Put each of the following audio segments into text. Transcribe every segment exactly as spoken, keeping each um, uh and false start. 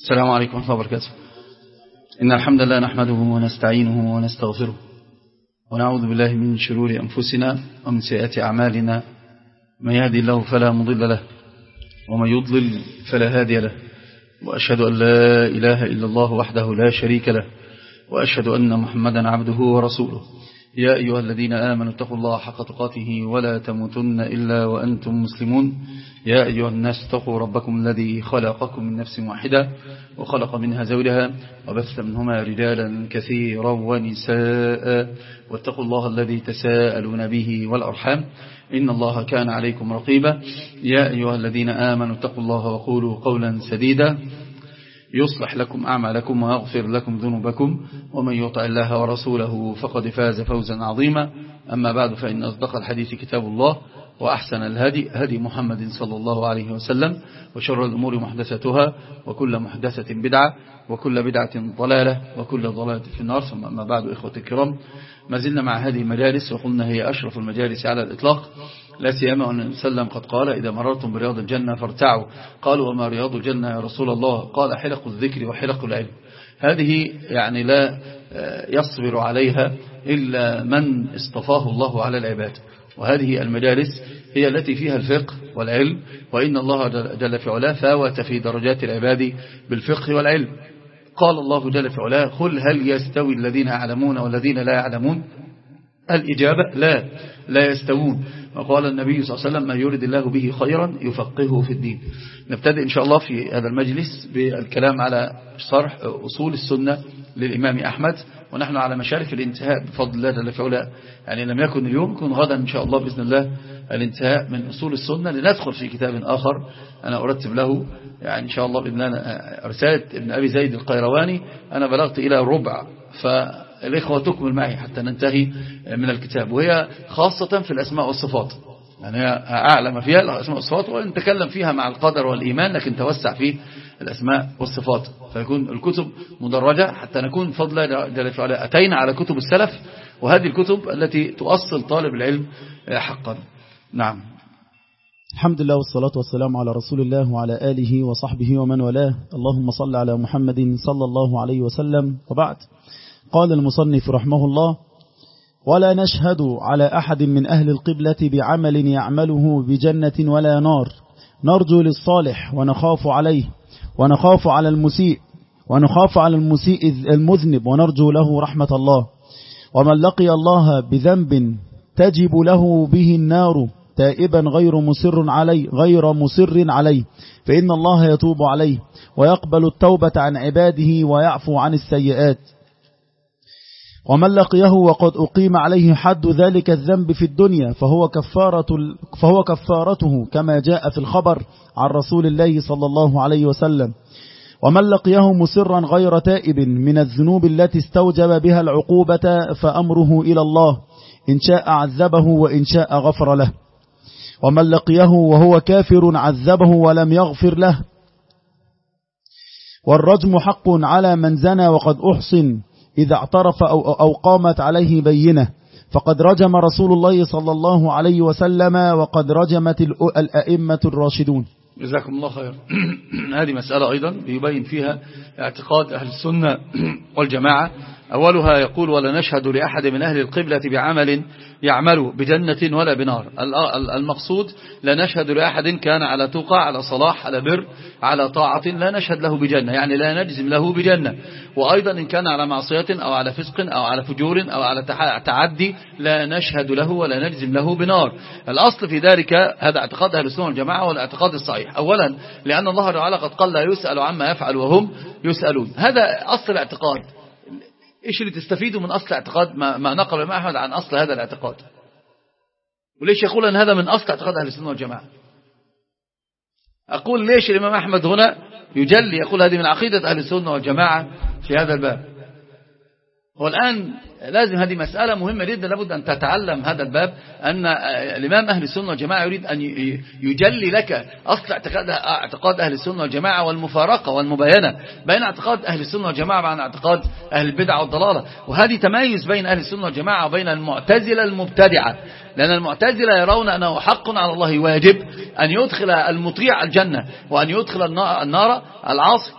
السلام عليكم ورحمة الله وبركاته. إن الحمد لله نحمده ونستعينه ونستغفره ونعوذ بالله من شرور أنفسنا ومن سيئات أعمالنا، من يهدي الله فلا مضل له ومن يضلل فلا هادي له، وأشهد أن لا إله إلا الله وحده لا شريك له، وأشهد أن محمدا عبده ورسوله. يا أيها الذين آمنوا اتقوا الله حق تقاته ولا تموتن إلا وأنتم مسلمون. يا أيها الناس اتقوا ربكم الذي خلقكم من نفس واحدة وخلق منها زوجها وبث منهما رجالا كثيرا ونساء، واتقوا الله الذي تساءلون به والأرحام إن الله كان عليكم رقيبا. يا أيها الذين آمنوا اتقوا الله وقولوا قولا سديدا يصلح لكم أعمالكم ويغفر لكم ذنوبكم، ومن يطع الله ورسوله فقد فاز فوزا عظيما. أما بعد، فإن أصدق الحديث كتاب الله، وأحسن الهدي هدي محمد صلى الله عليه وسلم، وشر الأمور محدثتها، وكل محدثة بدعة، وكل بدعة ضلالة، وكل ضلالة في النار. ثم أما بعد، إخوة الكرام، ما زلنا مع هذه المجالس، وقلنا هي أشرف المجالس على الإطلاق، لا سيما أن وسلم قد قال: إذا مررتم برياض الجنة فارتعوا. قالوا: وما رياض الجنة يا رسول الله؟ قال: حلق الذكر وحلق العلم. هذه يعني لا يصبر عليها إلا من اصطفاه الله على العباد، وهذه المجالس هي التي فيها الفقه والعلم، وإن الله جل في علاه فاوت في درجات العباد بالفقه والعلم. قال الله جل في علاه: قل هل يستوي الذين يعلمون والذين لا يعلمون؟ الإجابة: لا لا يستوون. وقال النبي صلى الله عليه وسلم: ما يريد الله به خيرا يفقهه في الدين. نبتدئ إن شاء الله في هذا المجلس بالكلام على شرح أصول السنة للإمام أحمد، ونحن على مشارف الانتهاء بفضل الله جل في علاه. يعني لم يكن اليوم، يكون غدا إن شاء الله بإذن الله الانتهاء من أصول السنة، لندخل في كتاب آخر أنا أرتب له يعني إن شاء الله بإذن الله رسالة ابن أبي زيد القيرواني. أنا بلغت إلى ربع، فالإخوة تكمل معي حتى ننتهي من الكتاب، وهي خاصة في الأسماء والصفات. يعني أعلم فيها الأسماء والصفات، ونتكلم فيها مع القدر والإيمان، لكن توسع في الأسماء والصفات، فيكون الكتب مدرجة حتى نكون فضلا جل في علاه أتينا على كتب السلف، وهذه الكتب التي تؤصل طالب العلم حقا. نعم. الحمد لله والصلاة والسلام على رسول الله وعلى آله وصحبه ومن والاه. اللهم صل على محمد صلى الله عليه وسلم، وبعد. قال المصنف رحمه الله: ولا نشهد على أحد من أهل القبلة بعمل يعمله بجنة ولا نار، نرجو للصالح ونخاف عليه، ونخاف على المسيء ونخاف على المسيء المذنب، ونرجو له رحمة الله. ومن لقي الله بذنب تجب له به النار تائبا غير مصر عليه غير مصر عليه فإن الله يتوب عليه ويقبل التوبة عن عباده ويعفو عن السيئات. ومن لقيه وقد أقيم عليه حد ذلك الذنب في الدنيا فهو كفارة فهو كفارته كما جاء في الخبر عن رسول الله صلى الله عليه وسلم. ومن لقيه مصرا غير تائب من الذنوب التي استوجب بها العقوبة فأمره إلى الله، إن شاء عذبه وإن شاء غفر له. ومن لقيه وهو كافر عذبه ولم يغفر له. والرجم حق على من زنى وقد أحصن إذا اعترف أو, أو قامت عليه بينة، فقد رجم رسول الله صلى الله عليه وسلم وقد رجمت الأئمة الراشدون. جزاكم الله خير. هذه مسألة أيضا بيبين فيها اعتقاد أهل السنة والجماعة. أولها يقول: ولا نشهد لأحد من أهل القبلة بعمل يعمل بجنة ولا بنار. المقصود لا نشهد لأحد كان على تقى، على صلاح، على بر، على طاعة، لا نشهد له بجنة، يعني لا نجزم له بجنة. وأيضا إن كان على معصية أو على فسق أو على فجور أو على تعدي لا نشهد له ولا نجزم له بنار. الأصل في ذلك هذا اعتقاد أهل السنة والجماعة والاعتقاد الصحيح. أولا لأن الله تعالى قد قال: لا يسأل عما يفعل وهم يسألون. هذا أصل الاعتقاد. إيش اللي تستفيدوا من أصل اعتقاد ما, ما نقل الإمام أحمد عن أصل هذا الاعتقاد؟ وليش يقول أن هذا من أصل اعتقاد أهل السنة والجماعة؟ أقول ليش الإمام أحمد هنا يجلي يقول هذه من عقيدة أهل السنة والجماعة في هذا الباب؟ والآن لازم هذه مسألة مهمة جدا، لابد أن تتعلم هذا الباب، أن الإمام أهل السنة والجماعة يريد أن يجلي لك أصل اعتقاد أهل السنة والجماعة والمفارقة والمباينة بين اعتقاد أهل السنة والجماعة وعن اعتقاد أهل البدع والضلالة. وهذه تميز بين أهل السنة والجماعة وبين المعتزلة المبتدعة، لأن المعتزلة يرون أنه حق على الله واجب أن يدخل المطيع الجنة وأن يدخل النار العاصي.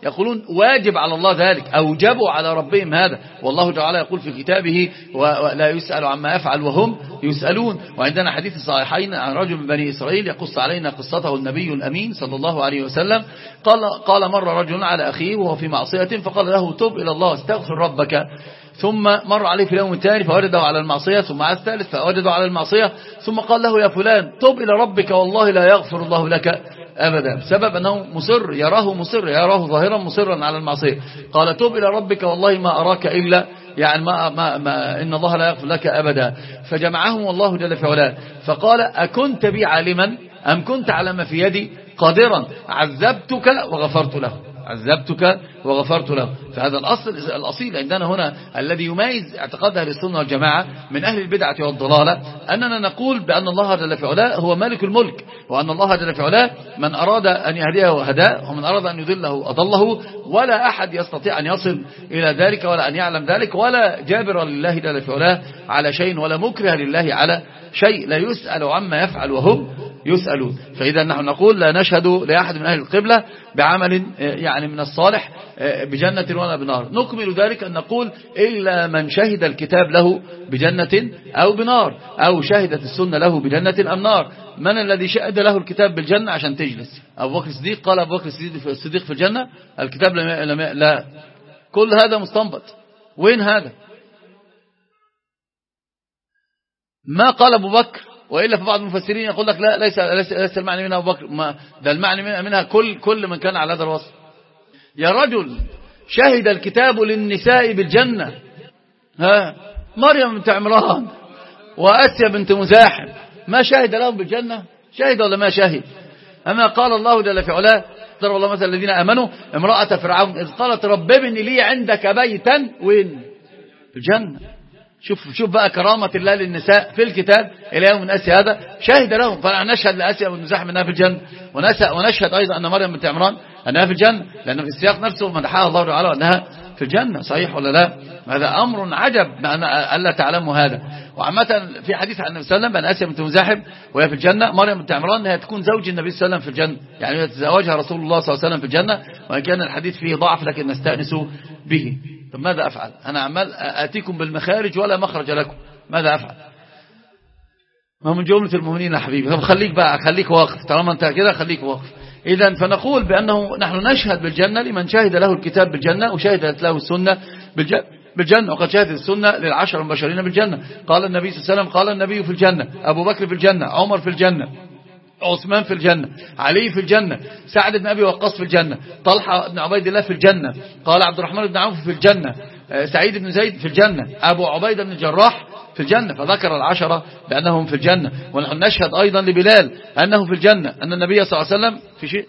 يقولون واجب على الله ذلك، أوجبوا على ربهم هذا، والله تعالى يقول في كتابه ولا يسأل عما يفعل وهم يسألون. وعندنا حديث الصحيحين عن رجل من بني إسرائيل يقص علينا قصته النبي الأمين صلى الله عليه وسلم، قال, قال مر رجل على أخيه وهو في معصية فقال له تب إلى الله استغفر ربك، ثم مر عليه في اليوم الثاني فوجده على المعصية، ثم على الثالث فوجده على المعصية، ثم قال له يا فلان تب إلى ربك والله لا يغفر الله لك أبدا، بسبب أنه مصر، يراه مصر، يراه ظاهرا مصرا على المعصية. قال تب إلى ربك والله ما أراك إلا يعني ما, ما, ما إن الله لا يغفر لك أبدا. فجمعهم الله جل في علاه فقال أكنت بي عالما أم كنت على ما في يدي قادرا؟ عذبتك وغفرت له، عذبتك وغفرت له. فهذا الأصل الأصيل عندنا هنا الذي يميز اعتقاد أهل السنة والجماعة من أهل البدعة والضلالة، أننا نقول بأن الله جل في علاه هو مالك الملك، وأن الله جل في علاه من أراد أن يهديه هداه، ومن أراد أن يضله أضله، ولا أحد يستطيع أن يصل إلى ذلك ولا أن يعلم ذلك، ولا جابر لله جل في علاه على شيء ولا مكره لله على شيء، لا يسأل عما يفعل وهم يسألون. فإذا نحن نقول لا نشهد لأحد من أهل القبلة بعمل يعني من الصالح بجنة ولا بنار. نكمل ذلك أن نقول إلا من شهد الكتاب له بجنة أو بنار، أو شهدت السنة له بجنة أم نار. من الذي شهد له الكتاب بالجنة عشان تجلس؟ أبو بكر الصديق. قال أبو بكر الصديق في الجنة، الكتاب لم لا. كل هذا مستنبط. وين هذا؟ ما قال أبو بكر، وإلا في بعض المفسرين يقول لك لا ليس ليس, ليس المعنى منها أبو بكر، ما ده المعنى منها كل كل من كان على هذا الوصف. يا رجل شهد الكتاب للنساء بالجنة، ها مريم بنت عمران وآسيا بنت مزاحم ما شهد لهم بالجنة؟ شهد ولا ما شهد؟ أما قال الله جل في علاه ضرب الله مثل الذين آمنوا امرأة فرعون إذ قالت رب ابن لي عندك بيتا وين؟ في الجنة. شوف شوف بقى كرامة الله للنساء في الكتاب إلى يوم من آسيا هذا شاهد لهم. فنشهد لآسيا بنت مزاحم أنها في الجنة، ونشهد أيضا أن مريم بنت عمران أنها في الجنة، لأن في السياق نفسه مدحها الله تعالى أنها في الجنة. صحيح ولا لا؟ هذا أمر عجب ألا تعلموا هذا. وعامة في حديث عن النبي صلى الله عليه وسلم بأن آسيا بنت مزاحم وهي في الجنة، مريم بنت عمران هي تكون زوج النبي صلى الله عليه وسلم في الجنة، يعني يتزوجها رسول الله صلى الله عليه وسلم في الجنة، وإن كان الحديث فيه ضعف لكن نستأنس به. طب ماذا أفعل؟ أنا عمال آتيكم بالمخارج ولا مخرج لكم، ماذا أفعل؟ ما من جملة المؤمنين يا حبيبي. طب خليك بقى، خليك واقف، طالما أنت كده خليك واقف. إذا فنقول بأنه نحن نشهد بالجنة لمن شهد له الكتاب بالجنة وشهدت له السنة بالجنة، وقد شهدت السنة للعشر المبشرين بالجنة. قال النبي صلى الله عليه وسلم قال النبي في الجنة، أبو بكر في الجنة، عمر في الجنة، عثمان في الجنة، علي في الجنة، سعد بن أبي وقاص في الجنة، طلحة بن عبيد الله في الجنة، قال عبد الرحمن بن عوف في الجنة، سعيد بن زيد في الجنة، أبو عبيدة بن الجراح في الجنة. فذكر العشرة بأنهم في الجنة. ونحن نشهد أيضا لبلال أنه في الجنة، أن النبي صلى الله عليه وسلم في شيء.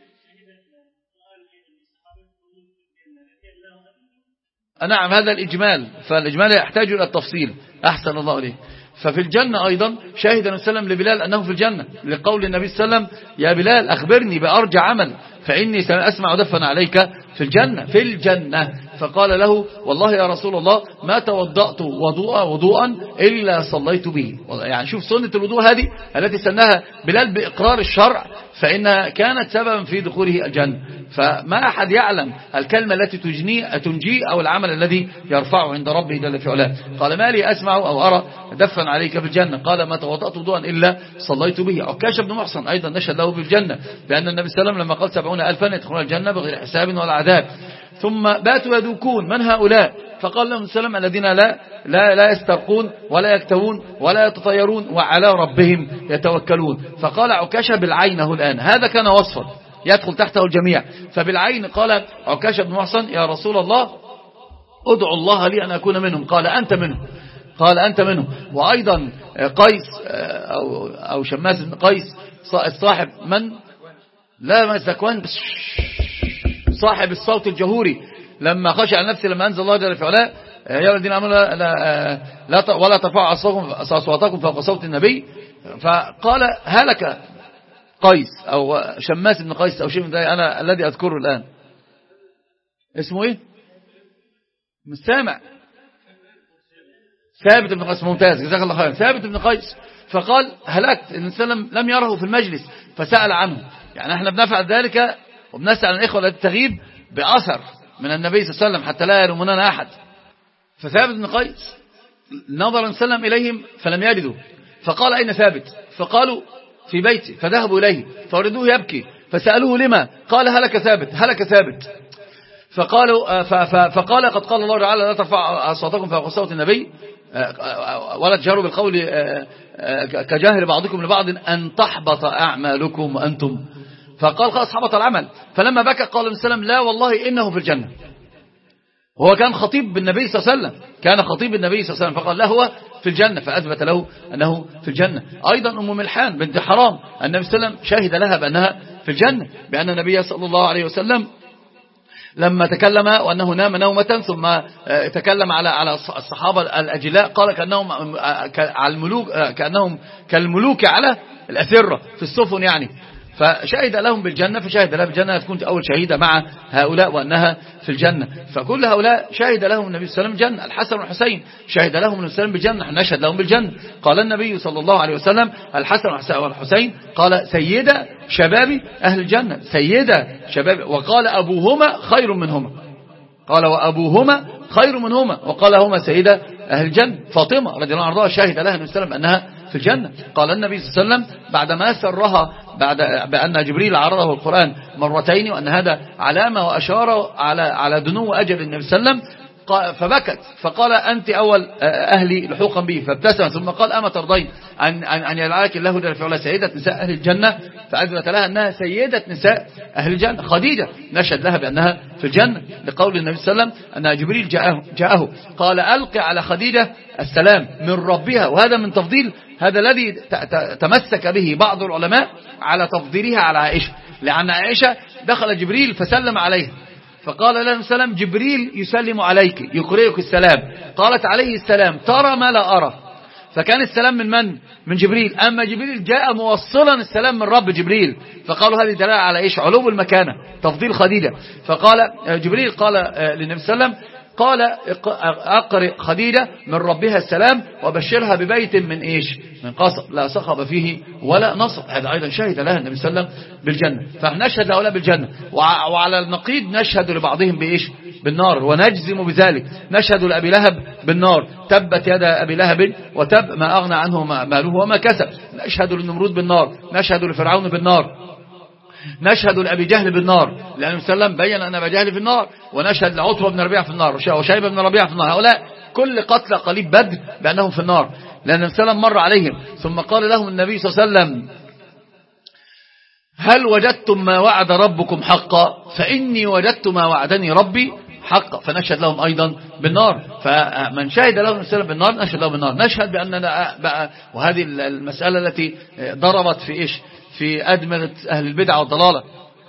نعم هذا الإجمال، فالإجمال يحتاج إلى التفصيل. أحسن الله إليه. ففي الجنة أيضا شهد النبي صلى الله عليه وسلم لبلال أنه في الجنة، لقول النبي صلى الله عليه وسلم يا بلال أخبرني بأرجى عمل فإني سأسمع دفن عليك في الجنة. في الجنة. فقال له والله يا رسول الله ما توضأت وضوءا وضوءا إلا صليت به. يعني شوف سنة الوضوء هذه التي سنها بلال بإقرار الشرع، فإنها كانت سببا في دخوله الجنة. فما أحد يعلم الكلمة التي تجني تنجي أو العمل الذي يرفعه عند ربه جل في علاه. قال ما لي أسمع أو أرى دفن عليك في الجنة؟ قال ما توضأت وضوءا إلا صليت به. عكاشة بن محصن أيضا نشهد له في الجنة، لأن النبي صلى الله عليه وسلم لما قال سبعون ألفا يدخلون الجنة بغير حساب ولا عذاب. ثم باتوا يذوقون من هؤلاء؟ فقال لهم السلام الذين لا لا لا يسترقون ولا يكتوون ولا يتطيرون وعلى ربهم يتوكلون. فقال عكاشة بالعين الآن، هذا كان وصفا يدخل تحته الجميع. فبالعين قال عكاشة بن محصن يا رسول الله ادعو الله لي أن أكون منهم. قال أنت منهم، قال أنت منهم. وأيضا قيس أو, أو شماس بن قيس صاحب من لا ما زكوان صاحب الصوت الجهوري، لما خشع نفسه لما أنزل الله جل في علاه يا الذين آمنوا لا, لا, لا ولا ترفعوا أصواتكم فوق صوت النبي. فقال هلك قيس أو شماس بن قيس أو شيء من ذلك، أنا الذي أذكره الآن اسمه إيه؟ مش سامع. ثابت بن قيس. ممتاز جزاك الله خير. ثابت بن قيس. فقال هلكت. الإنسان لم يره في المجلس فسأل عنه. يعني احنا بنفعل ذلك وبنسأل عن الإخوة التي تغيب بأثر من النبي صلى الله عليه وسلم حتى لا يلومنا أحد. فثابت بن قيس نظر النبي صلى الله عليه وسلم إليهم فلم يجدوا، فقال أين ثابت؟ فقالوا في بيتي، فذهبوا إليه فوردوه يبكي، فسألوه لما؟ قال هلك ثابت هلك ثابت. فقالوا فقال قد قال الله تعالى لا ترفع أصواتكم فوق صوت النبي ولا تجهروا بالقول كجاهر بعضكم لبعض أن تحبط أعمالكم وأنتم. فقال خلاص حبط العمل. فلما بكى قال النبي صلى الله عليه وسلم لا والله إنه في الجنة. هو كان خطيب بالنبي صلى الله عليه وسلم، كان خطيب النبي صلى الله عليه وسلم، فقال لا هو في الجنة، فأثبت له أنه في الجنة. أيضا أم ملحان بنت حرام النبي صلى الله عليه وسلم شهد لها بأنها في الجنة، بأن النبي صلى الله عليه وسلم لما تكلم وأنه نام نومة ثم تكلم على على الصحابة الأجلاء قال كأنهم على الملوك كأنهم كالملوك على الأثرة في السفن يعني، فشهد لهم بالجنة، فشهد لها بالجنة تكون أول شهيدة مع هؤلاء وأنها في الجنة. فكل هؤلاء شهد لهم النبي صلى الله عليه وسلم بالجنة. الحسن والحسين شهد لهم النبي صلى الله عليه وسلم بالجنة، نشهد لهم بالجنة. قال النبي صلى الله عليه وسلم الحسن والحسين قال سيدة شباب أهل الجنة، سيدة شباب، وقال أبوهما خير منهما، قال وأبوهما خير منهما، وقال هما سيدة أهل الجنة. فاطمة رضي الله عنها شهد لها النبي صلى الله عليه وسلم أنها في الجنة. قال النبي صلى الله عليه وسلم بعدما سرها بعد بأن جبريل عرضه القرآن مرتين وأن هذا علامة وأشار على على دنو أجل النبي صلى الله عليه وسلم، فبكت فقال أنت أول أهلي لحوقا به، فابتسم ثم قال أما ترضين أن أن أن يلعلك الله جل وعلا سيدة نساء أهل الجنة؟ فأثبت لها أنها سيدة نساء أهل الجنة. خديجة نشهد لها بأنها في الجنة لقول النبي صلى الله عليه وسلم أن جبريل جاءه, جاءه قال ألقي على خديجة السلام من ربها، وهذا من تفضيل، هذا الذي تمسك به بعض العلماء على تفضيلها على عائشة، لأن عائشة دخل جبريل فسلم عليها فقال لها السلام جبريل يسلم عليك يقرئك السلام، قالت عليه السلام ترى ما لا أرى، فكان السلام من من؟ من جبريل. أما جبريل جاء موصلا السلام من رب جبريل، فقالوا هذه دلالة على إيش؟ علو المكانة، تفضيل خديجة. فقال جبريل قال للنبي صلى الله عليه وسلم قال أقرئ خديجة من ربها السلام وبشرها ببيت من إيش؟ من قصب لا صخب فيه ولا نصب. هذا أيضا شهد لها النبي صلى الله عليه وسلم بالجنة. فنشهد لهؤلاء بالجنة، وعلى النقيض نشهد لبعضهم بإيش؟ بالنار، ونجزم بذلك. نشهد لأبي لهب بالنار، تبت يد أبي لهب وتب ما أغنى عنه ماله وما كسب. نشهد للنمرود بالنار، نشهد لفرعون بالنار، نشهد لأبي جهل بالنار لأن النبي صلى الله عليه وسلم بين أن أبي جهل في النار، ونشهد لعتبة بن ربيعة في النار وشيبة بن ربيعة في النار. هؤلاء كل قتل قليب بدر بأنهم في النار، لأن النبي صلى الله عليه وسلم مر عليهم ثم قال لهم النبي صلى الله عليه وسلم هل وجدتم ما وعد ربكم حقا؟ فإني وجدت ما وعدني ربي حقا. فنشهد لهم أيضا بالنار. فمن شهد لهم السلام بالنار نشهد لهم بالنار. نشهد بأننا بقى، وهذه المسألة التي ضربت في إيش؟ في أدمغة أهل البدع والضلالة.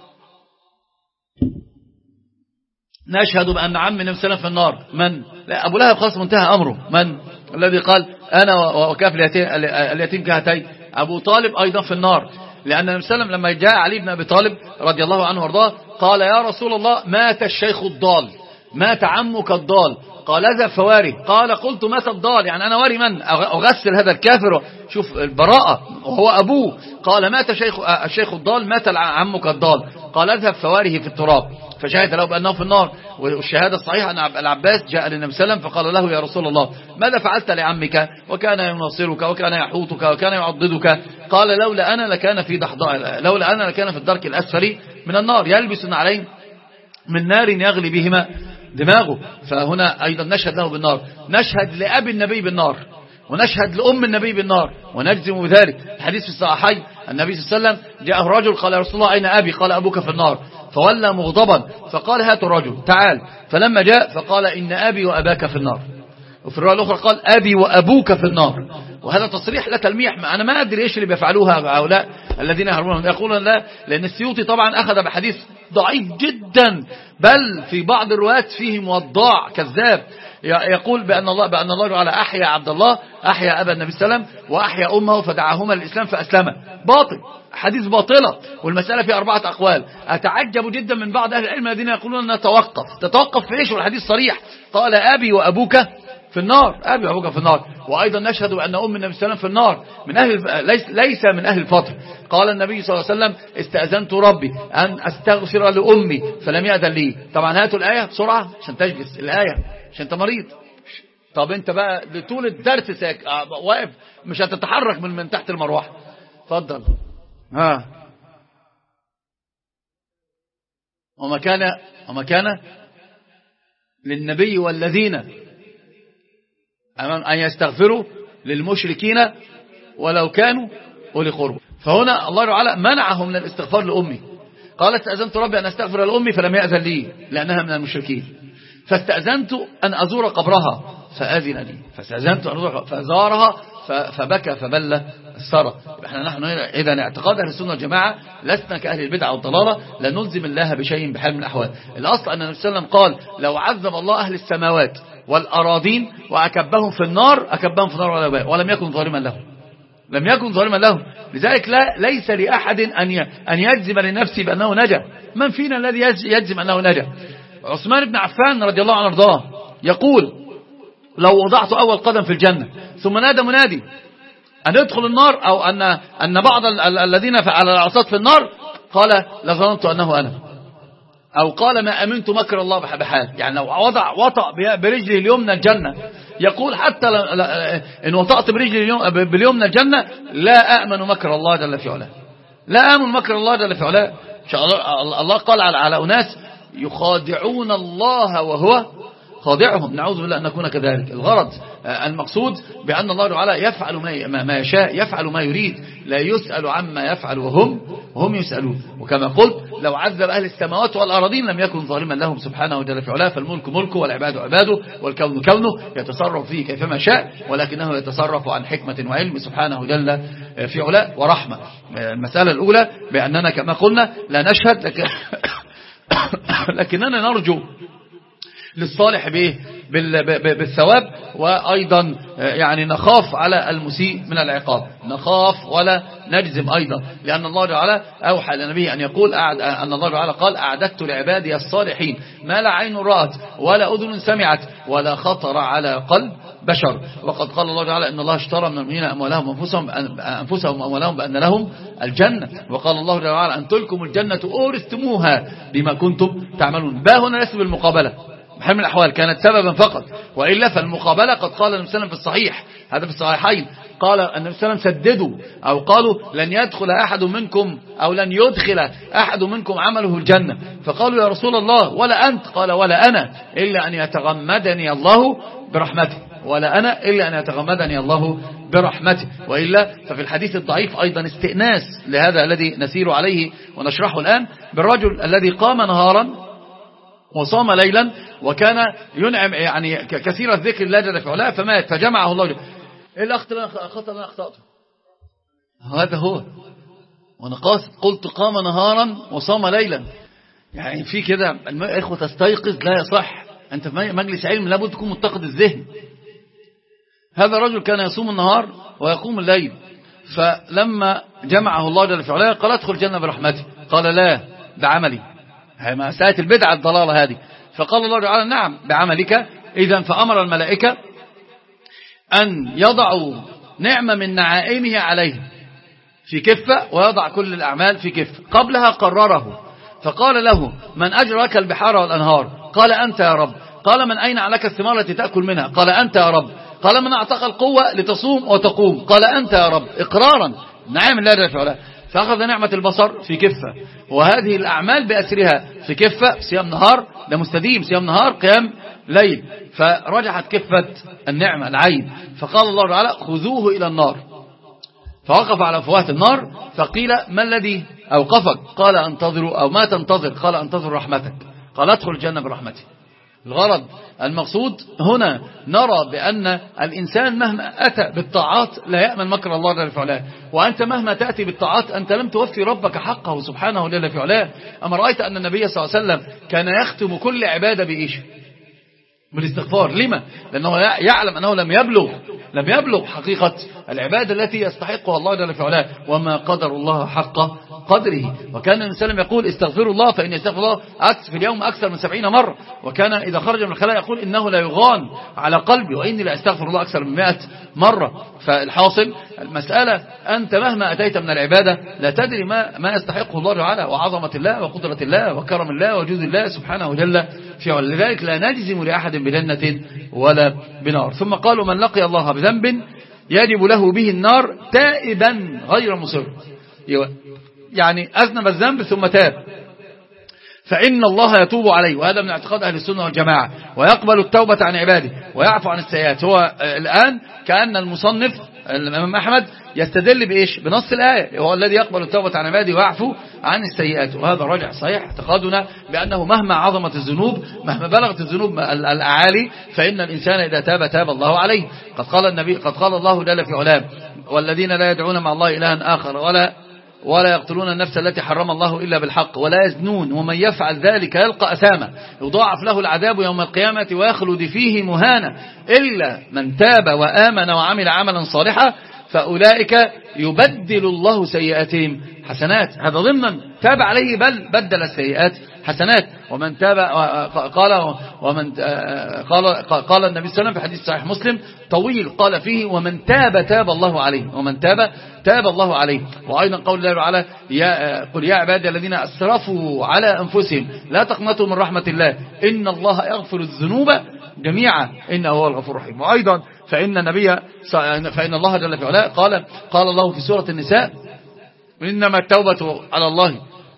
نشهد بأن عم النبي صلى الله عليه وسلم في النار. من؟ لا أبو لهب خلاص منتهى أمره. من الذي قال أنا وكاف اليتيم كهاتين؟ أبو طالب أيضا في النار، لأن النبي صلى الله عليه وسلم لما جاء علي بن أبي طالب رضي الله عنه وارضاه قال يا رسول الله مات الشيخ الضال، مات عمك الضال، قال ذا فواري، قال قلت مات الضال يعني أنا واري من؟ أغسل هذا الكافر. شوف البراءة وهو أبوه. قال مات الشيخ الشيخ الضال، مات عمك الضال، قال اذهب فواره في التراب. فشهد له بأنه في النار. والشهادة الصحيحة أن العباس جاء للنبي صلى الله عليه وسلم فقال له يا رسول الله ماذا فعلت لعمك وكان يناصرك وكان يحوطك وكان يعضدك؟ قال لولا أنا لكان في ضحضاء، لولا أنا لكان في الدرك الأسفل من النار يلبس عليه من نار يغلي بهما دماغه. فهنا أيضا نشهد له بالنار. نشهد لأبي النبي بالنار، ونشهد لأم النبي بالنار، ونجزم بذلك. الحديث في الصحيحين النبي صلى الله عليه وسلم جاءه رجل قال يا رسول الله أين أبي؟ قال أبوك في النار. فولى مغضبا فقال هاتوا الرجل تعال. فلما جاء فقال إن أبي وأباك في النار. وفي الرواية الأخرى قال أبي وأبوك في النار. وهذا تصريح لا تلميح. أنا ما أدري إيش اللي بيفعلوها هؤلاء الذين يهربون، يقولون لا، لأن السيوطي طبعا أخذ بحديث ضعيف جدا، بل في بعض الروايات فيه موضع كذاب يقول بأن الله بأن الله تعالى أحيا عبد الله، أحيا أبا النبي صلى الله عليه وسلم، وأحيا أمه فدعاهما الإسلام فأسلما. باطل، حديث باطلة، والمسألة في أربعة أقوال. أتعجب جدا من بعض أهل العلم الذين يقولون أنها توقف. تتوقف في إيش والحديث صريح؟ قال أبي وأبوك في النار، أبي أبوك في النار. وأيضا نشهد أن أم النبي صلى الله عليه وسلم في النار من أهل ليس, ليس من أهل الفتر. قال النبي صلى الله عليه وسلم استأذنت ربي أن أستغفر لأمي فلم يأذن لي. طبعا هاتوا الآية بسرعة عشان تجلس الآية عشان أنت مريض. طب أنت بقى لطول الدرس ساك واقف مش هتتحرك من, من تحت المروحة. اتفضل. ها وما كان وما كان للنبي والذين أن يستغفروا للمشركين ولو كانوا أولي قربى. فهنا الله تعالى منعهم من الاستغفار لأمي. قالت استأذنت ربي أن أستغفر لأمي فلم يأذن لي لأنها من المشركين، فاستأذنت أن أزور قبرها فأذن لي، فاستأذنت أن أزور فزارها فبكى فبل الثرى. احنا نحن إذا اعتقاد أهل السنة والجماعة لسنا كأهل البدعة والضلالة، لا نلزم الله بشيء بحال من الأحوال. الأصل أن النبي صلى الله عليه وسلم قال لو عذب الله أهل السماوات والأراضين وأكبهم في النار أكبهم في النار ولا باء ولم يكن ظالما لهم، لم يكن ظالما لهم. لذلك لا ليس لأحد أن أن يجزم لنفسه بأنه نجا. من فينا الذي يجزم أنه نجا؟ عثمان بن عفان رضي الله عنه وارضاه يقول لو وضعت أول قدم في الجنة ثم نادى منادي أن يدخل النار أو أن أن بعض الذين على العصاة في النار قال لظننت أنه أنا، أو قال ما أمنت مكر الله بحال. يعني لو وضع وطأ برجله اليمنى الجنة يقول حتى إن وطأت برجله باليمنى الجنة لا أأمن مكر الله جل في علاه، لا أأمن مكر الله جل في علاه. الله قال على أناس يخادعون الله وهو خادعهم، نعوذ بالله أن نكون كذلك. الغرض المقصود بأن الله تعالى يفعل ما يشاء، يفعل ما يريد، لا يسأل عما يفعل وهم وهم يسألون. وكما قلت لو عذب أهل السماوات والأراضين لم يكن ظالما لهم سبحانه وتعالى في علاه. فالملك ملكه والعباد عباده والكون كونه يتصرف فيه كيفما شاء، ولكنه يتصرف عن حكمة وعلم سبحانه جل في علاه ورحمة. المسألة الأولى بأننا كما قلنا لا نشهد لكن لكننا نرجو للصالح به بالثواب، وأيضا يعني نخاف على المسيء من العقاب، نخاف ولا نجزم أيضا، لأن الله تعالى أوحى لنبيه أن يقول أن الله تعالى قال أعددت لعبادي الصالحين ما لا عين رأت ولا أذن سمعت ولا خطر على قلب بشر. وقد قال الله تعالى إن الله اشترى من المؤمنين أموالهم وأنفسهم أنفسهم وأموالهم بأن لهم الجنة. وقال الله تعالى أن تلكم الجنة أورثتموها بما كنتم تعملون. با هنا ليس بالمقابلة بحال من الأحوال، كانت سببا فقط، وإلا فالمقابلة قد قال النبي صلى الله عليه وسلم في الصحيح هذا في الصحيحين قال النبي صلى الله عليه وسلم سددوا أو قالوا لن يدخل أحد منكم أو لن يدخل أحد منكم عمله الجنة، فقالوا يا رسول الله ولا أنت؟ قال ولا أنا إلا أن يتغمدني الله برحمته، ولا أنا إلا أن يتغمدني الله برحمته. وإلا ففي الحديث الضعيف أيضا استئناس لهذا الذي نسير عليه ونشرحه الآن بالرجل الذي قام نهارا وصام ليلا وكان ينعم يعني كثير الذكر الله جل في علاه فمات فجمعه الله. ايه الاخطاء اللي انا اخطأته؟ هذا هو. وانا قاصد قلت قام نهارا وصام ليلا، يعني في كده اخوة تستيقظ لا يصح. انت في مجلس علم لابد تكون متقد الذهن. هذا الرجل كان يصوم النهار ويقوم الليل، فلما جمعه الله جل في علاه قال ادخل الجنة برحمته، قال لا بعملي، مسألة البدعة الضلالة هذه. فقال الله تعالى نعم بعملك. إذن فأمر الملائكة أن يضعوا نعمة من نعائمه عليه في كفة، ويضع كل الأعمال في كفة. قبلها قرره فقال له من أجرك البحار والأنهار؟ قال أنت يا رب. قال من أين عليك الثمار التي تأكل منها؟ قال أنت يا رب. قال من أعطاك القوة لتصوم وتقوم؟ قال أنت يا رب. إقرارا نعم الله جل في علاه. فأخذ نعمة البصر في كفة، وهذه الأعمال بأسرها في كفة، صيام نهار ده مستديم، صيام نهار قيام ليل، فرجحت كفة النعمة العين. فقال الله تعالى خذوه إلى النار، فوقف على فوات النار فقيل ما الذي أوقفك؟ قال انتظروا أو ما تنتظر؟ قال انتظر رحمتك. قال ادخل الجنة برحمتي. الغرض المقصود هنا نرى بأن الإنسان مهما أتى بالطاعات لا يأمن مكر الله جل في علاه. وأنت مهما تأتي بالطاعات أنت لم توفي ربك حقه سبحانه جل في علاه. أما رأيت أن النبي صلى الله عليه وسلم كان يختم كل عبادة بإيش؟ بالاستغفار. لما؟ لأنه يعلم أنه لم يبلغ لم يبلغ حقيقة العبادة التي يستحقها الله جل في علاه، وما قدر الله حق قدره. وكان النبي صلى الله عليه وسلم يقول استغفروا الله فإن يستغفر الله في اليوم أكثر من سبعين مرة. وكان إذا خرج من الخلاء يقول إنه لا يغان على قلبي وإني لا أستغفر الله أكثر من مئة مرة. فالحاصل المسألة أنت مهما أتيت من العبادة لا تدري ما, ما يستحقه الله تعالى، وعظمة الله وقدرة الله وكرم الله وجود الله سبحانه جل في علاه. لذلك لا نجزم لأحد بجنة ولا بنار. ثم قالوا من لقي الله بذنب يجب له به النار تائبا غير مصر، يعني أذنب الذنب ثم تاب فإن الله يتوب عليه. وهذا من اعتقاد أهل السنة والجماعة، ويقبل التوبة عن عباده ويعفو عن السيئات. هو الآن كأن المصنف الإمام أحمد يستدل بإيش؟ بنص الآية، هو الذي يقبل التوبة عن عباده ويعفو عن السيئات. وهذا راجع صحيح اعتقادنا بأنه مهما عظمت الذنوب، مهما بلغت الذنوب الأعالي، فإن الإنسان إذا تاب تاب الله عليه. قد قال النبي قد قال الله جل في علاه والذين لا يدعون مع الله إلها آخر ولا ولا يقتلون النفس التي حرم الله إلا بالحق ولا يزنون ومن يفعل ذلك يلقى أثاما يضاعف له العذاب يوم القيامة ويخلد فيه مهانا إلا من تاب وآمن وعمل عملا صالحا فأولئك يبدل الله سيئاتهم حسنات. هذا ضمن تاب عليه بل بدل السيئات حسنات. ومن تاب قال ومن قال قال النبي صلى الله عليه وسلم في حديث صحيح مسلم طويل قال فيه ومن تاب تاب الله عليه ومن تاب تاب الله عليه. وأيضا قول الله تعالى يا قل يا عبادي الذين أسرفوا على أنفسهم لا تقنطوا من رحمة الله إن الله يغفر الذنوب جميعا إنه هو الغفور الرحيم. وأيضا فإن النبي فإن الله جل في علاه قال قال الله في سورة النساء إنما التوبة على الله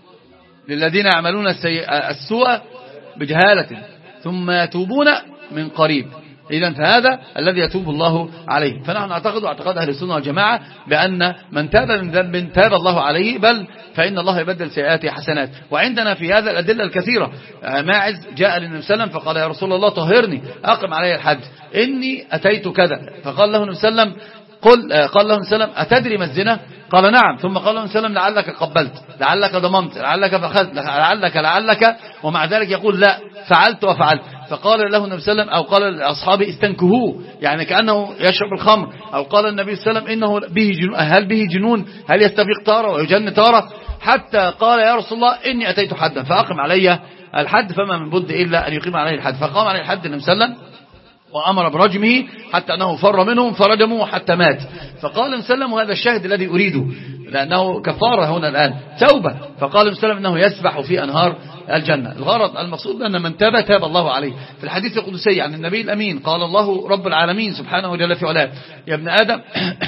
للذين يعملون السوء بجهالة ثم يتوبون من قريب. إذن فهذا الذي يتوب الله عليه. فنحن نعتقد اعتقاد أهل السنة والجماعة بأن من تاب من ذنب تاب الله عليه بل فإن الله يبدل سيئاته حسنات. وعندنا في هذا الأدلة الكثيرة. ماعز جاء للنبي صلى الله عليه وسلم فقال يا رسول الله طهرني أقم علي الحد إني أتيت كذا. فقال له النبي صلى الله عليه وسلم قل قال له النبي صلى الله عليه وسلم أتدري ما الزنا؟ قال نعم. ثم قال له النبي صلى الله عليه وسلم لعلك قبلت لعلك ضممت لعلك فأخذت لعلك لعلك ومع ذلك يقول لا فعلت وفعلت. فقال له النبي صلى الله عليه وسلم أو قال لأصحابه استنكهوه يعني كأنه يشرب الخمر. أو قال النبي صلى الله عليه وسلم إنه به جنون هل به جنون هل يستفيق تارة ويجن تارة حتى قال يا رسول الله إني أتيت حدا فأقم علي الحد فما من بد إلا أن يقيم عليه الحد. فقام عليه الحد النبي صلى الله عليه وسلم وأمر برجمه حتى أنه فر منهم فرجموه حتى مات. فقال النبي صلى الله عليه وسلم وهذا الشاهد الذي أريده لأنه كفارة هنا الآن توبة. فقال النبي صلى الله عليه وسلم أنه يسبح في أنهار الجنة. الغرض المقصود أن من تاب تاب الله عليه. في الحديث القدسي عن النبي الأمين قال الله رب العالمين سبحانه وجل في علاه يا ابن آدم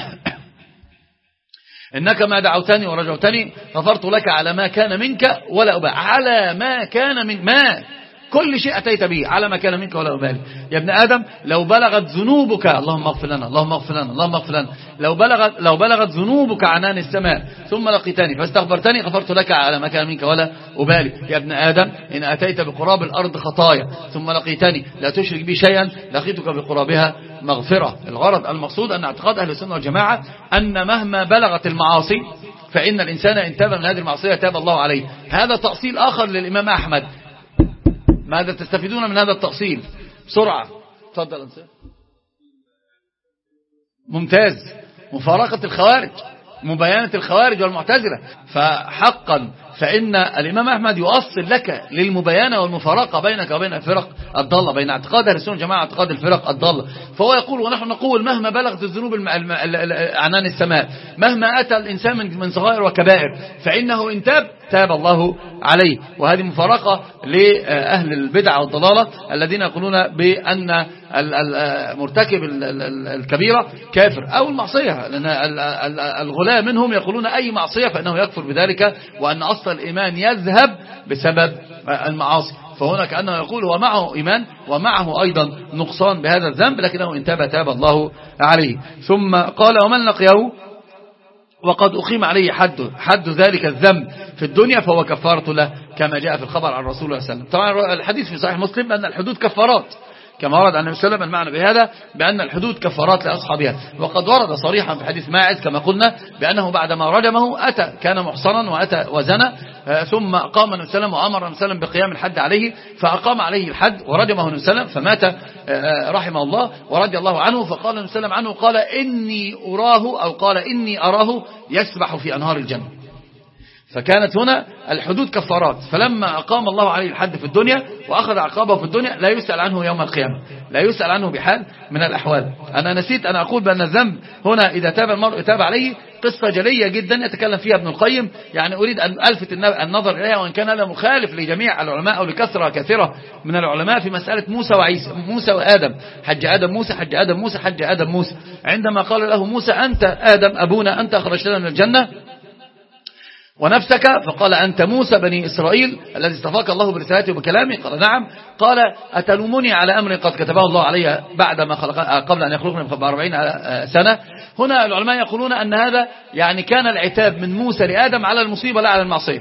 إنك ما دعوتني ورجوتني غفرت لك على ما كان منك ولا أبالي. على ما كان من ما كل شيء أتيت به على ما كان منك ولا أبالي. يا ابن آدم لو بلغت ذنوبك اللهم اغفر لنا اللهم اغفر لنا اللهم اغفر لنا لو بلغت لو بلغت ذنوبك عنان السماء ثم لقيتني فاستغفرتني غفرت لك على ما كان منك ولا أبالي. يا ابن آدم إن أتيت بقراب الأرض خطايا ثم لقيتني لا تشرك بي شيئا لقيتك بقرابها مغفرة. الغرض المقصود أن اعتقاد أهل السنة والجماعة أن مهما بلغت المعاصي فإن الإنسان إن تاب من هذه المعصية تاب الله عليه. هذا تأصيل آخر للإمام أحمد. ماذا تستفيدون من هذا التأصيل بسرعة؟ تفضل انسان. ممتاز. مفارقة الخوارج مبينة الخوارج والمعتزلة. فحقا فإن الإمام أحمد يؤصل لك للمبينة والمفارقة بينك وبين الفرق الضالة بين اعتقاد أهل السنة والجماعة اعتقاد الفرق الضالة. فهو يقول ونحن نقول مهما بلغت الذنوب عنان السماء مهما أتى الإنسان من صغائر وكبائر فإنه إن تاب تاب الله عليه. وهذه مفارقة لأهل البدع والضلالة الذين يقولون بأن مرتكب الكبيرة كافر أو المعصية لأن الغلاة منهم يقولون أي معصية فإنه يكفر بذلك وأن أصل الإيمان يذهب بسبب المعاصي. فهنا كأنه يقول هو معه إيمان ومعه أيضا نقصان بهذا الذنب لكنه إن تاب تاب الله عليه. ثم قال ومن لقيه وقد أقيم عليه حد حد ذلك الذنب في الدنيا فهو كفارة له كما جاء في الخبر عن رسول الله صلى الله عليه وسلم. طبعا الحديث في صحيح مسلم أن الحدود كفارات كما ورد عن النبي صلى الله عليه وسلم. المعنى بهذا بأن الحدود كفارات لأصحابها. وقد ورد صريحا في حديث ماعز كما قلنا بأنه بعدما رجمه أتى كان محصنا وأتى وزنى ثم أقام النبي صلى الله عليه وسلم وأمر النبي صلى الله عليه وسلم بقيام الحد عليه، فأقام عليه الحد ورجمه النبي صلى الله عليه وسلم فمات رحمه الله ورضي الله عنه. فقال النبي صلى الله عليه وسلم عنه قال إني أراه أو قال إني أراه يسبح في أنهار الجنة. فكانت هنا الحدود كفارات. فلما أقام الله عليه الحد في الدنيا وأخذ عقابه في الدنيا لا يسأل عنه يوم القيامة، لا يسأل عنه بحال من الأحوال. أنا نسيت أن أقول بأن الذنب هنا إذا تاب المرء تاب عليه قصة جلية جدا يتكلم فيها ابن القيم، يعني أريد أن ألفت النظر إليها وإن كان هذا مخالف لجميع العلماء أو لكثرة كثيرة من العلماء في مسألة موسى وعيسى، موسى وآدم، حج آدم موسى حج آدم موسى حج آدم موسى. عندما قال له موسى أنت آدم أبونا أنت أخرجتنا من الجنة ونفسك، فقال أنت موسى بني إسرائيل الذي اصطفاك الله برسالته وبكلامه، قال نعم. قال أتلومني على أمر قد كتبه الله علي بعد ما خلق قبل أن يخلقني بأربعين سنة. هنا العلماء يقولون أن هذا يعني كان العتاب من موسى لآدم على المصيبة لا على المعصية،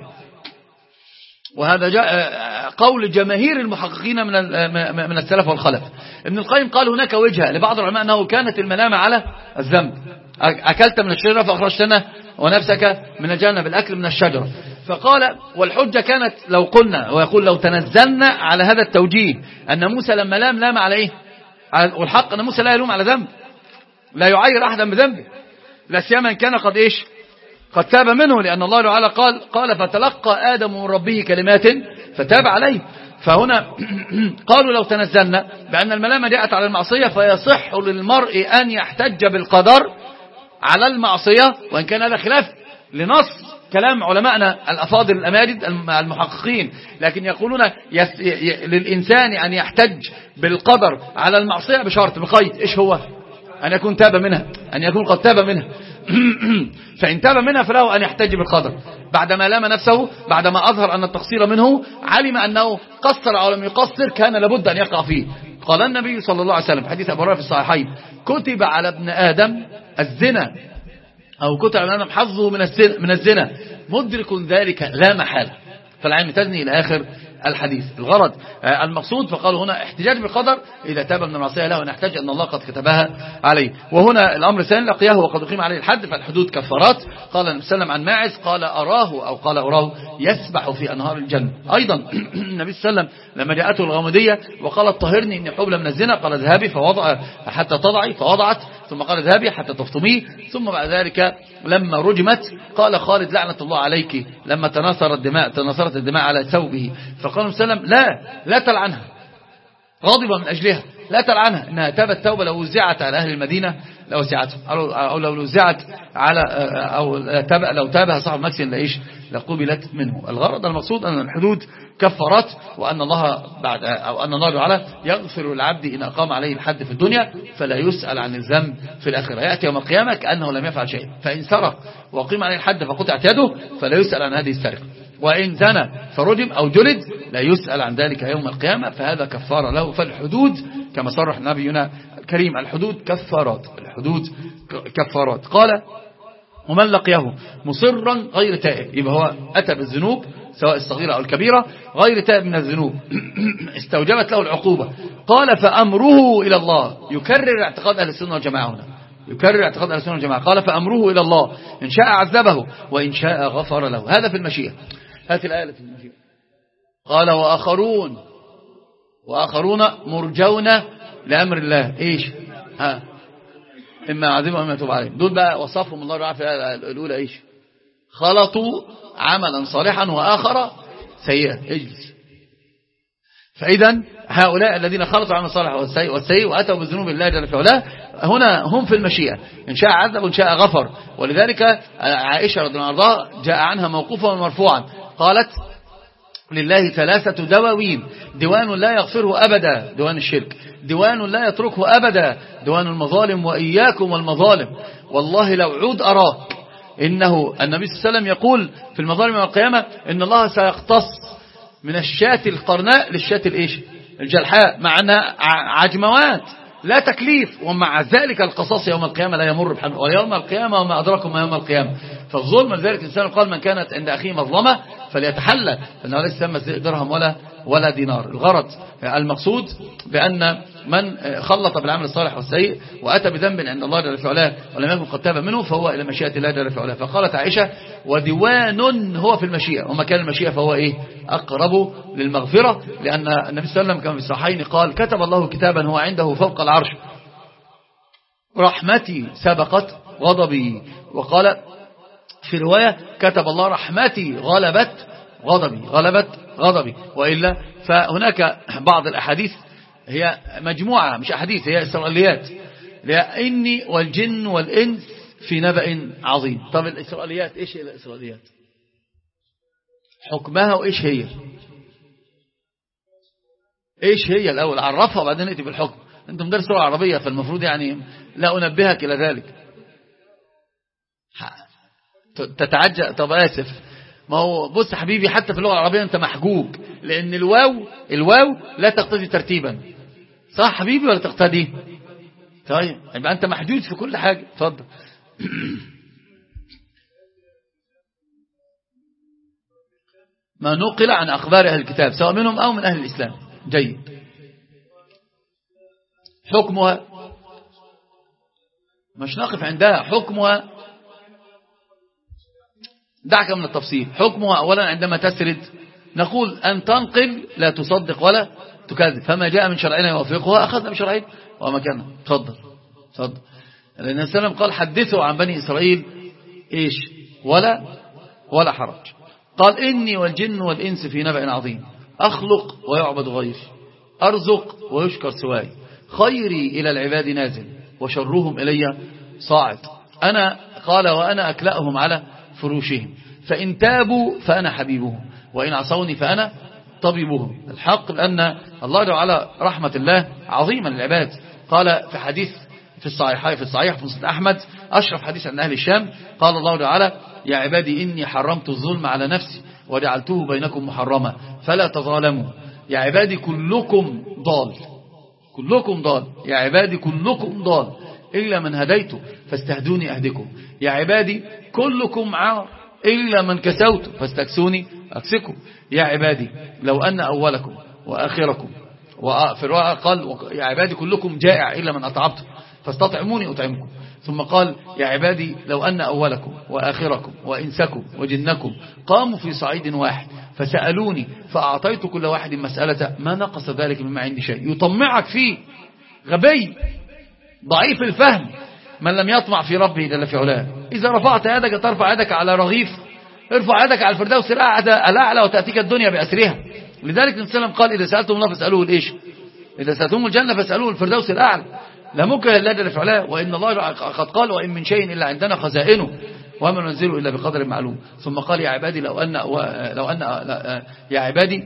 وهذا جاء قول جماهير المحققين من من السلف والخلف. ابن القيم قال هناك وجهة لبعض العلماء أنه كانت الملامة على الذنب، أكلت من الشجرة فأخرجتنا ونفسك من الجنة بالأكل من الشجرة. فقال والحجة كانت لو قلنا ويقول لو تنزلنا على هذا التوجيه أن موسى لما لام لام على إيه، والحق أن موسى لا يلوم على ذنب، لا يعير أحدا بذنبه، لا سيما كان قد إيش قد تاب منه، لأن الله تعالى قال قال فتلقى آدم من ربه كلمات فتاب عليه. فهنا قالوا لو تنزلنا بأن الملامة جاءت على المعصية فيصح للمرء أن يحتج بالقدر على المعصية، وإن كان هذا خلاف لنص كلام علماءنا الأفاضل الأماجد المحققين، لكن يقولون يس... ي... للإنسان أن يحتج بالقدر على المعصية بشرط بقيد، إيش هو؟ أن يكون تاب منها، أن يكون قد تاب منها فإن تاب منها فله أن يحتج بالقدر بعدما لام نفسه، بعدما أظهر أن التقصير منه، علم أنه قصر أو لم يقصر كان لابد أن يقع فيه. قال النبي صلى الله عليه وسلم حديث أبو هريرة في الصحيحين كتب على ابن آدم الزنا أو كتب على ابن آدم حظه من الزنا, من الزنا مدرك ذلك لا محالة، فالعين تزني إلى آخر الحديث. الغرض المقصود فقالوا هنا احتجاج بالقدر إذا تاب من المعصية له ونحتاج أن الله قد كتبها عليه. وهنا الأمر الثاني لقياه وقد أقيم عليه الحد، فالحدود كفارات. قال النبي صلى الله عليه وسلم عن ماعز قال أراه أو قال أراه يسبح في أنهار الجنة. أيضا النبي صلى الله عليه وسلم لما جاءته الغامدية وقالت طهرني إني حبلى من الزنا قال اذهبي فوضع حتى تضعي فوضعت، ثم قال اذهبي حتى تفطمي، ثم بعد ذلك لما رجمت قال خالد لعنة الله عليك لما تناثرت الدماء تناثرت الدماء على ثوبه، فقال النبي صلى الله عليه وسلم لا لا تلعنها، غاضبا من أجلها لا تلعنها، إنها تابت توبة لو وزعت على أهل المدينة لو وزعت أو لو وزعت على أو تاب لو تابها صاحب مكسن لإيش لقبلت منه. الغرض المقصود أن الحدود كفرت، وأن الله بعد أو أن الله تعالى يغفر للعبد إن أقام عليه الحد في الدنيا فلا يسأل عن الذنب في الآخرة، يأتي يوم القيامة كأنه لم يفعل شيء. فإن سرق وقيم عليه الحد فقطعت يده فلا يسأل عن هذه السرقة، وإن زنى فرجم أو جلد لا يسأل عن ذلك يوم القيامة، فهذا كفارة له. فالحدود كما صرح نبينا الكريم الحدود كفارات، الحدود كفارات. قال ومن لقيه مصرا غير تائب، يبقى هو أتى بالذنوب سواء الصغيرة أو الكبيرة غير تائب من الذنوب استوجبت له العقوبة. قال فأمره إلى الله، يكرر اعتقاد أهل السنة والجماعة هنا، يكرر اعتقاد أهل السنة والجماعة. قال فأمره إلى الله إن شاء عذبه وإن شاء غفر له، هذا في المشيئة. هات الآية في المشيئة. قال وآخرون وآخرون مرجون لأمر الله إيش ها إما عذبهم وإما يتوب عليهم. دول بقى وصفهم الله تعالى في الأولى إيش خلطوا عملا صالحا وآخر سيئا. اجلس. فإذا هؤلاء الذين خلطوا عملا صالحا والسيء وأتوا بذنوب الله جل في علاه هنا هم في المشيئة، إن شاء عذب وإن شاء غفر. ولذلك عائشة رضي الله عنها جاء عنها موقوفا ومرفوعا قالت لله ثلاثة دواوين، ديوان لا يغفره أبدا ديوان الشرك، ديوان لا يتركه أبدا ديوان المظالم، وإياكم والمظالم والله لو عود أراك. إنه النبي صلى الله عليه وسلم يقول في المظالم يوم القيامة إن الله سيقتص من الشاة القرناء للشاة الإيش الجلحاء، مع أنها عجموات لا تكليف، ومع ذلك القصاص يوم القيامة لا يمر بحمل، ويوم القيامة وما أدراكم ما يوم القيامة. فالظلم لذلك الإنسان قال من كانت عند أخيه مظلمة فليتحلى، فإنه ليس ثم درهم ولا ولا دينار. الغرض المقصود بأن من خلط بالعمل الصالح والسيء وأتى بذنب عند الله جل وعلا ولم يكن قد تاب منه فهو إلى مشيئة الله جل وعلا. فقالت عائشة وديوان هو في المشيئة، وما كان المشيئة فهو إيه أقرب للمغفرة، لأن النبي صلى الله عليه وسلم كما في الصحيحين قال كتب الله كتابا هو عنده فوق العرش رحمتي سبقت غضبي، وقال في رواية كتب الله رحمتي غلبت غضبي غلبت غضبي. وإلا فهناك بعض الأحاديث هي مجموعة مش أحاديث، هي إسرائيليات، لأني والجن والإنس في نبأ عظيم. طب الإسرائيليات إيش هي الإسرائيليات؟ حكمها وإيش هي؟ إيش هي الأول عرفها وبعدين نأتي بالحكم. أنتم درس اللغة العربية فالمفروض يعني لا أنبهك إلى ذلك. تتعجب. طب آسف، ما هو بص حبيبي حتى في اللغة العربية أنت محجوج، لأن الواو الواو لا تقتضي ترتيبا، صح حبيبي ولا تقتضي؟ طيب يبقى أنت محجوج في كل حاجة. اتفضل. ما نقل عن أخبار أهل الكتاب سواء منهم أو من أهل الإسلام. جيد. حكمها مش نقف عندها. حكمها دعك من التفصيل. حكمها أولا عندما تسرد نقول أن تنقل لا تصدق ولا تكذب، فما جاء من شرعنا يوافقها أخذنا من شرعنا ومكانها. تفضل تفضل. لأن النبي صلى الله عليه وسلم قال حدثوا عن بني إسرائيل إيش ولا ولا حرج. قال إني والجن والإنس في نبأ عظيم، أخلق ويعبد غيري، أرزق ويشكر سواي، خيري إلى العباد نازل وشرهم إلي صاعد. أنا قال وأنا أكلأهم على فروشهم، فإن تابوا فأنا حبيبهم وإن عصوني فأنا طبيبهم. الحق لأن الله جعل رحمة الله عظيما للعباد. قال في حديث في الصحيح في الصحيح في مسند أحمد أشرف حديث عن أهل الشام قال الله تعالى يا عبادي إني حرمت الظلم على نفسي وجعلته بينكم محرما فلا تظالموا. يا عبادي كلكم ضال كلكم ضال يا عبادي كلكم ضال إلا من هديته فاستهدوني أهدكم. يا عبادي كلكم عار إلا من كسوت فاستكسوني أكسكم. يا عبادي لو أن أولكم وآخركم، وفي الرواية قال يا عبادي كلكم جائع إلا من أطعمته فاستطعموني أطعمكم. ثم قال يا عبادي لو أن أولكم وآخركم وإنسكم وجنكم قاموا في صعيد واحد فسألوني فأعطيت كل واحد مسألة ما نقص ذلك مما عندي شيء. يطمعك فيه غبي ضعيف الفهم من لم يطمع في ربه جل في علاه. إذا رفعت يدك ترفع يدك على رغيف، ارفع يدك على الفردوس الأعلى وتأتيك الدنيا بأسرها. لذلك النبي صلى الله عليه وسلم قال إذا سألتم الله فاسألوه الإيش؟ إذا سألتم الجنة فاسألوه الفردوس الأعلى. لا مكره لله جل في علاه، وإن الله قد قال وإن من شيء إلا عندنا خزائنه وما ننزله إلا بقدر معلوم. ثم قال يا عبادي لو أن لو أن يا عبادي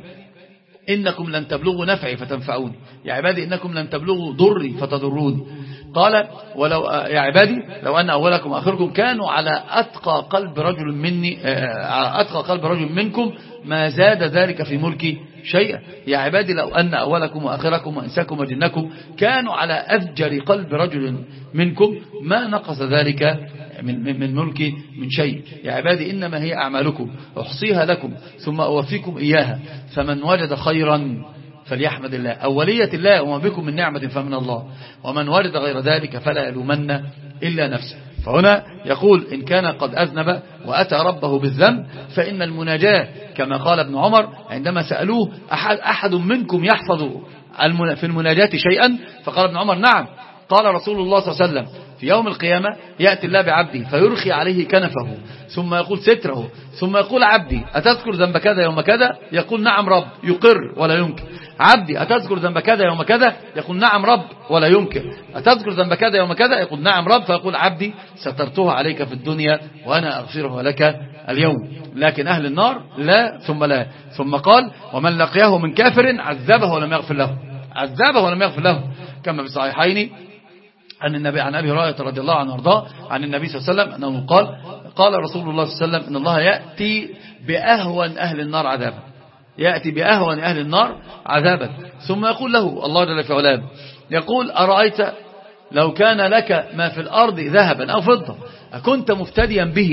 إنكم لن تبلغوا نفعي فتنفعوني، يا عبادي إنكم لن تبلغوا ضري فتضروني. قال ولو يا عبادي لو أن أولكم وآخركم كانوا على أتقى قلب رجل مني على أتقى قلب رجل منكم ما زاد ذلك في ملكي شيئا. يا عبادي لو أن أولكم وآخركم وإنساكم وجنكم كانوا على أفجر قلب رجل منكم ما نقص ذلك من, من, من ملكي من شيء. يا عبادي إنما هي أعمالكم أحصيها لكم ثم أوفيكم إياها فمن وجد خيرا فليحمد الله. أولية الله وما بكم من نعمة فمن الله، ومن وجد غير ذلك فلا يلومن إلا نفسه. فهنا يقول إن كان قد أذنب وأتى ربه بالذنب فإن المناجاة كما قال ابن عمر عندما سألوه أحد, أحد منكم يحفظ في المناجاة شيئا فقال ابن عمر نعم. قال رسول الله صلى الله عليه وسلم في يوم القيامة يأتي الله بعبده فيرخي عليه كنفه ثم يقول ستره ثم يقول عبدي أتذكر ذنب كذا يوم كذا؟ يقول نعم رب يقر ولا ينكر. عبدي أتذكر ذنب كذا يوم كذا؟ يقول نعم رب ولا ينكر. أتذكر ذنب كذا يوم كذا؟ يقول نعم رب. فيقول عبدي سترتها عليك في الدنيا وأنا أغفرها لك اليوم. لكن أهل النار لا ثم لا. ثم قال ومن لقيه من كافر عذبه ولم يغفر له عذبه ولم يغفر له كما في الصحيحين عن النبي عن أبي هريرة رضي الله عنه وارضاه عن النبي صلى الله عليه وسلم أنه قال قال رسول الله صلى الله عليه وسلم إن الله يأتي بأهون أهل النار عذابا يأتي بأهون أهل النار عذابا ثم يقول له الله جل في علاه يقول أرأيت لو كان لك ما في الأرض ذهبا أو فضة أكنت مفتديا به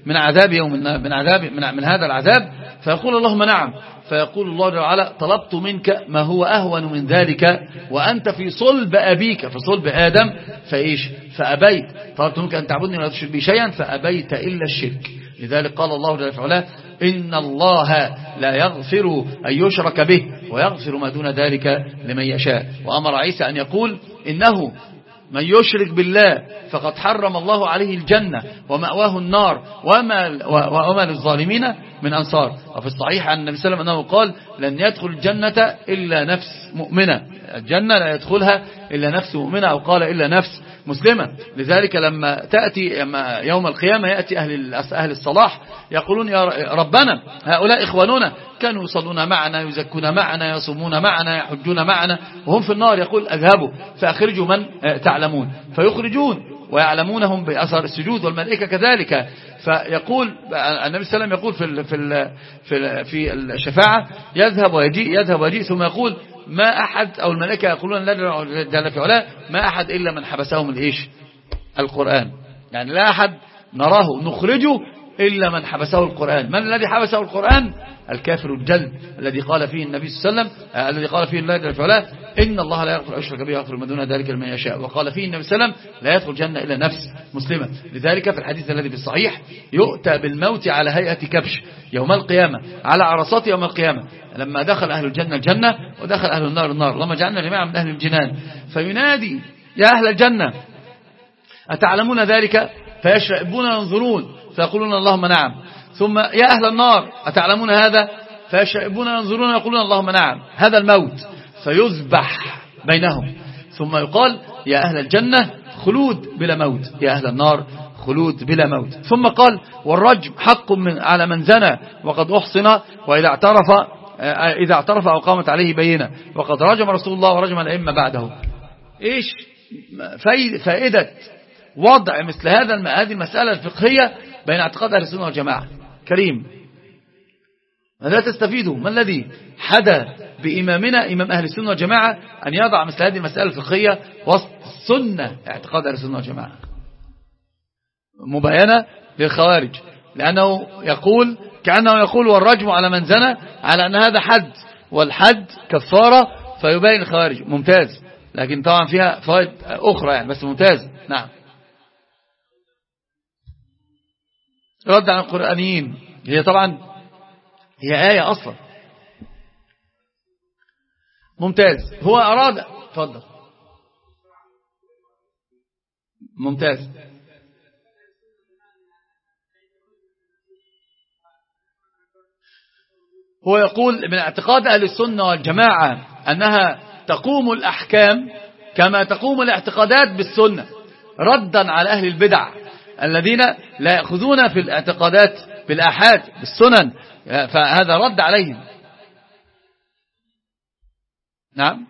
من عذاب يوم من عذاب من, من هذا العذاب، فيقول اللهم نعم، فيقول الله جل وعلا طلبت منك ما هو أهون من ذلك وأنت في صلب أبيك، في صلب آدم، فإيش فأبيت. طلبت منك أن تعبدني ولا تشرك بي شيئا فأبيت إلا الشرك. لذلك قال الله جل وعلا إن الله لا يغفر أن يشرك به ويغفر ما دون ذلك لمن يشاء. وأمر عيسى أن يقول إنه من يشرك بالله فقد حرم الله عليه الجنة ومأواه النار وما, وما للظالمين من أنصار. وفي الصحيح عن النبي صلى الله عليه وسلم أنه قال لن يدخل الجنة إلا نفس مؤمنة، الجنة لا يدخلها إلا نفس مؤمنة، أو قال إلا نفس مسلمة. لذلك لما تأتي يوم القيامة يأتي أهل أهل الصلاح يقولون يا ربنا هؤلاء إخواننا كانوا يصلون معنا يزكون معنا يصومون معنا يحجون معنا وهم في النار، يقول أذهبوا فأخرجوا من تعلمون، فيخرجون ويعلمونهم بأثر السجود، والملائكة كذلك. فيقول النبي صلى الله عليه وسلم يقول في في في في الشفاعة يذهب ويجيء يذهب ويجيء ثم يقول ما أحد، أو الملائكة يقولون لا جل في علاه ما أحد إلا من حبسهم الإيش القرآن، يعني لا أحد نراه نخرجه إلا من حبسه القرآن. من الذي حبسه القرآن؟ الكافر الجلد الذي قال فيه النبي صلى الله عليه وسلم الذي قال فيه الله جل في علاه إن الله لا يغفر يشرك به ويغفر ما دون ذلك لمن يشاء. وقال فيه النبي صلى الله عليه وسلم لا يدخل الجنة إلا نفس مسلمة. لذلك في الحديث الذي في الصحيح يؤتى بالموت على هيئة كبش يوم القيامة على عرصات يوم القيامة، لما دخل أهل الجنة الجنة ودخل أهل النار النار، اللهم اجعلنا جميعا من أهل الجنان. فينادي يا أهل الجنة أتعلمون ذلك؟ فيشرئبون ينظرون فيقولون اللهم نعم. ثم يا أهل النار أتعلمون هذا؟ فيشرئبون ينظرون ويقولون اللهم نعم. هذا الموت، فيذبح بينهم. ثم يقال يا أهل الجنة خلود بلا موت، يا أهل النار خلود بلا موت. ثم قال والرجم حق من على من زنى وقد أحصن وإذا اعترف إذا اعترف أو قامت عليه بينة وقد رجم رسول الله ورجم الأئمة بعده. إيش فائدة وضع مثل هذا هذه المسألة الفقهية بين اعتقاد أهل السنة والجماعة؟ كريم ماذا تستفيدوا؟ ما الذي حدا بإمامنا إمام أهل السنة والجماعة أن يضع مثل هذه المسألة الفقهية وسط السنة اعتقاد أهل السنة والجماعة مبينة للخوارج؟ لأنه يقول كأنه يقول والرجم على من زنى على أن هذا حد والحد كفارة، فيبين الخوارج. ممتاز، لكن طبعا فيها فوائد أخرى يعني، بس ممتاز. نعم. رد عن القرآنيين، هي طبعا هي آية أصلا. ممتاز. هو أراد تفضل. ممتاز. هو يقول من اعتقاد أهل السنة والجماعة أنها تقوم الأحكام كما تقوم الاعتقادات بالسنة، ردا على أهل البدع الذين لا يأخذون في الاعتقادات بالآحاد بالسنن، فهذا رد عليهم. نعم.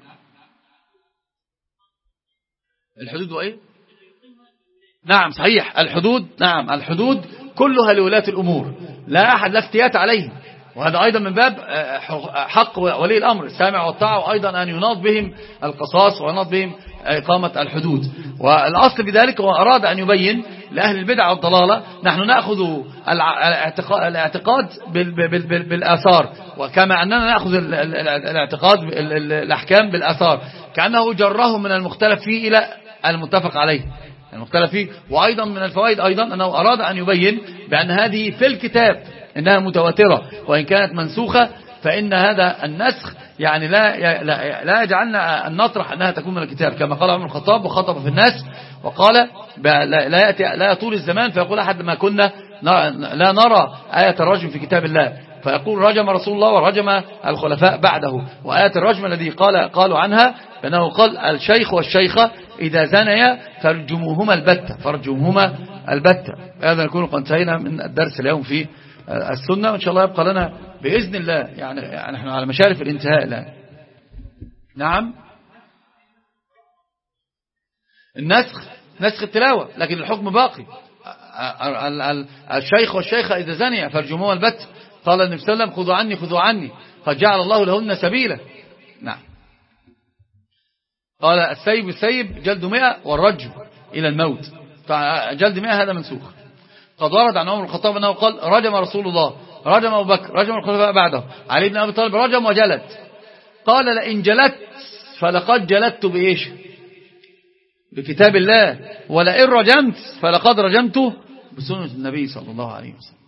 الحدود وإيه؟ نعم صحيح الحدود، نعم الحدود كلها لولاة الأمور لا أحد لا افتيات عليهم، وهذا أيضا من باب حق ولي الأمر السامع والطاعة، وأيضا أن يناض بهم القصاص ويناض بهم إقامة الحدود. والأصل بذلك هو أراد أن يبين لأهل البدع والضلالة نحن نأخذ الاعتقاد بالآثار، وكما أننا نأخذ الاعتقاد الأحكام بالآثار، كأنه جره من المختلف فيه إلى المتفق عليه المختلف فيه. وأيضا من الفوائد أيضا أنه أراد أن يبين بأن هذه في الكتاب إنها متواترة، وإن كانت منسوخة فإن هذا النسخ يعني لا لا يجعلنا أن نطرح أنها تكون من الكتاب، كما قال عمر الخطاب وخطب في الناس وقال لا يأتي لا يطول الزمان فيقول أحد ما كنا لا نرى آية الرجم في كتاب الله، فيقول رجم رسول الله ورجم الخلفاء بعده. وآية الرجم الذي قال قالوا عنها بأنه قال الشيخ والشيخة إذا زنيا فرجموهما البتة فرجموهما البتة. هذا نكون قد انتهينا من الدرس اليوم في السنة، وإن شاء الله يبقى لنا بإذن الله يعني نحن على مشارف الانتهاء الآن. نعم. النسخ نسخ التلاوة، لكن الحكم باقي. الشيخ والشيخة إذا زنيا فرجموهما البتة، قال النبي صلى الله عليه وسلم خذوا عني خذوا عني قد جعل الله لهن سبيلا. نعم. قال السيب السيب جلد مئة والرجم إلى الموت، جلد مئة هذا منسوخ. قد ورد عن عمر بن الخطاب أنه قال رجم رسول الله، رجم أبو بكر، رجم الخلفاء بعده، علي بن أبي طالب رجم وجلد. قال لئن جلدت فلقد جلدت بإيش؟ بكتاب الله، ولئن رجمت فلقد رجمته بسنة النبي صلى الله عليه وسلم.